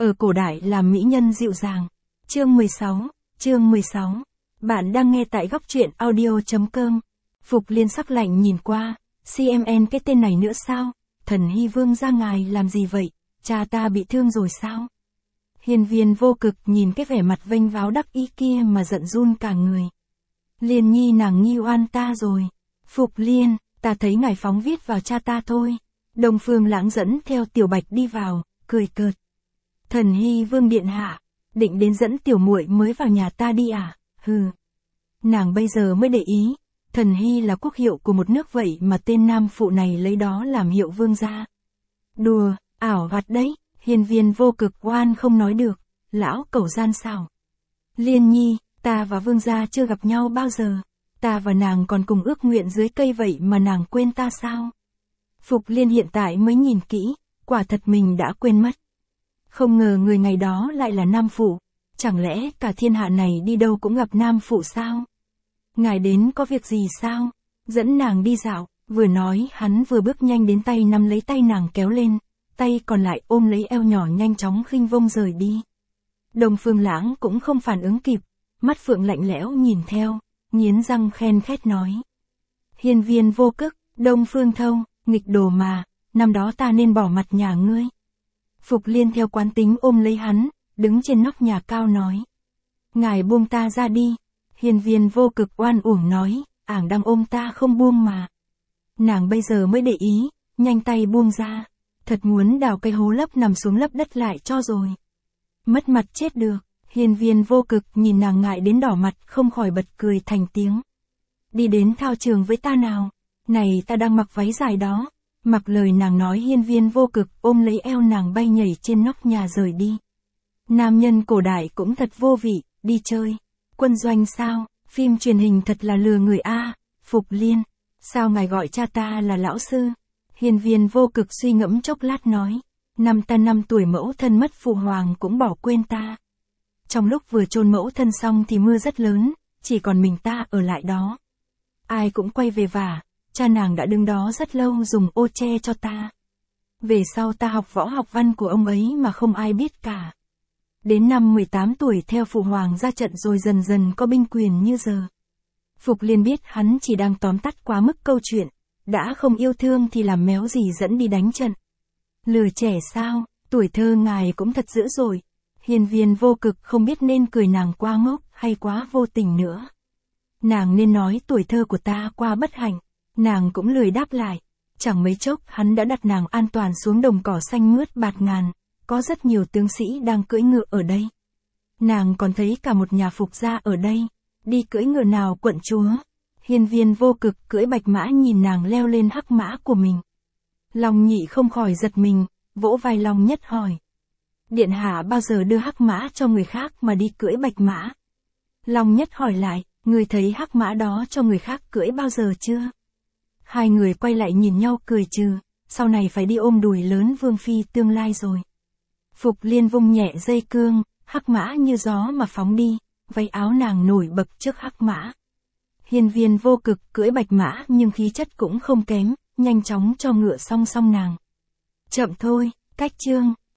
ở cổ đại làm mỹ nhân dịu dàng. Chương 16. Bạn đang nghe tại góc truyện audio.com. Phục Liên sắc lạnh nhìn qua, CMN cái tên này nữa sao? Thần Hy Vương gia ngài làm gì vậy? Cha ta bị thương rồi sao? Hiên Viên Vô Cực nhìn cái vẻ mặt vênh váo đắc ý kia mà giận run cả người. Liên nhi nàng nghi oan ta rồi. Phục Liên, ta thấy ngài phóng viết vào cha ta thôi. Đông Phương Lãng dẫn theo Tiểu Bạch đi vào, cười cợt. Thần Hy Vương điện hạ, định đến dẫn tiểu muội mới vào nhà ta đi à? Hừ. Nàng bây giờ mới để ý, Thần Hy là quốc hiệu của một nước vậy mà tên nam phụ này lấy đó làm hiệu vương gia. Đùa, ảo hoạt đấy, Hiên Viên Vô Cực oan không nói được, lão cẩu gian xảo. Liên nhi, ta và vương gia chưa gặp nhau bao giờ, ta và nàng còn cùng ước nguyện dưới cây vậy mà nàng quên ta sao? Phục Liên hiện tại mới nhìn kỹ, quả thật mình đã quên mất. Không ngờ người ngày đó lại là nam phụ, chẳng lẽ cả thiên hạ này đi đâu cũng gặp nam phụ sao? Ngài đến có việc gì sao? Dẫn nàng đi dạo, vừa nói hắn vừa bước nhanh đến tay nắm lấy tay nàng kéo lên, tay còn lại ôm lấy eo nhỏ nhanh chóng khinh vông rời đi. Đông Phương Lãng cũng không phản ứng kịp, mắt phượng lạnh lẽo nhìn theo, nghiến răng khen khét nói. Hiên Viên Vô Cực, Đông Phương Thông, nghịch đồ mà, năm đó ta nên bỏ mặt nhà ngươi. Phục Liên theo quán tính ôm lấy hắn, đứng trên nóc nhà cao nói. Ngài buông ta ra đi. Hiên Viên Vô Cực oan uổng nói, ảng đang ôm ta không buông mà. Nàng bây giờ mới để ý, nhanh tay buông ra. Thật muốn đào cây hố lấp nằm xuống lấp đất lại cho rồi. Mất mặt chết được, Hiên Viên Vô Cực nhìn nàng ngại đến đỏ mặt không khỏi bật cười thành tiếng. Đi đến thao trường với ta nào, này ta đang mặc váy dài đó. Mặc lời nàng nói Hiên Viên Vô Cực ôm lấy eo nàng bay nhảy trên nóc nhà rời đi. Nam nhân cổ đại cũng thật vô vị, đi chơi. Quân doanh sao, phim truyền hình thật là lừa người a. Phục Liên, sao ngài gọi cha ta là lão sư? Hiên Viên Vô Cực suy ngẫm chốc lát nói. Năm ta 5 tuổi mẫu thân mất phụ hoàng cũng bỏ quên ta. Trong lúc vừa chôn mẫu thân xong thì mưa rất lớn, chỉ còn mình ta ở lại đó. Ai cũng quay về vả. Cha nàng đã đứng đó rất lâu dùng ô che cho ta. Về sau ta học võ học văn của ông ấy mà không ai biết cả. Đến năm 18 tuổi theo phụ hoàng ra trận rồi dần dần có binh quyền như giờ. Phục Liên biết hắn chỉ đang tóm tắt quá mức câu chuyện, đã không yêu thương thì làm méo gì dẫn đi đánh trận. Lừa trẻ sao, tuổi thơ ngài cũng thật dữ rồi. Hiên Viên Vô Cực không biết nên cười nàng quá ngốc hay quá vô tình nữa. Nàng nên nói tuổi thơ của ta qua bất hạnh. Nàng cũng lười đáp lại, chẳng mấy chốc hắn đã đặt nàng an toàn xuống đồng cỏ xanh mướt bạt ngàn, có rất nhiều tướng sĩ đang cưỡi ngựa ở đây. Nàng còn thấy cả một nhà Phục gia ở đây, đi cưỡi ngựa nào quận chúa. Hiên Viên Vô Cực cưỡi bạch mã nhìn nàng leo lên hắc mã của mình. Long Nhị không khỏi giật mình, vỗ vai Long Nhất hỏi. Điện hạ bao giờ đưa hắc mã cho người khác mà đi cưỡi bạch mã? Long Nhất hỏi lại, người thấy hắc mã đó cho người khác cưỡi bao giờ chưa? Hai người quay lại nhìn nhau cười trừ, sau này phải đi ôm đùi lớn vương phi tương lai rồi. Phục Liên vung nhẹ dây cương, hắc mã như gió mà phóng đi, váy áo nàng nổi bật trước hắc mã. Hiên Viên Vô Cực cưỡi bạch mã nhưng khí chất cũng không kém, nhanh chóng cho ngựa song song nàng. Chậm thôi, cách chương.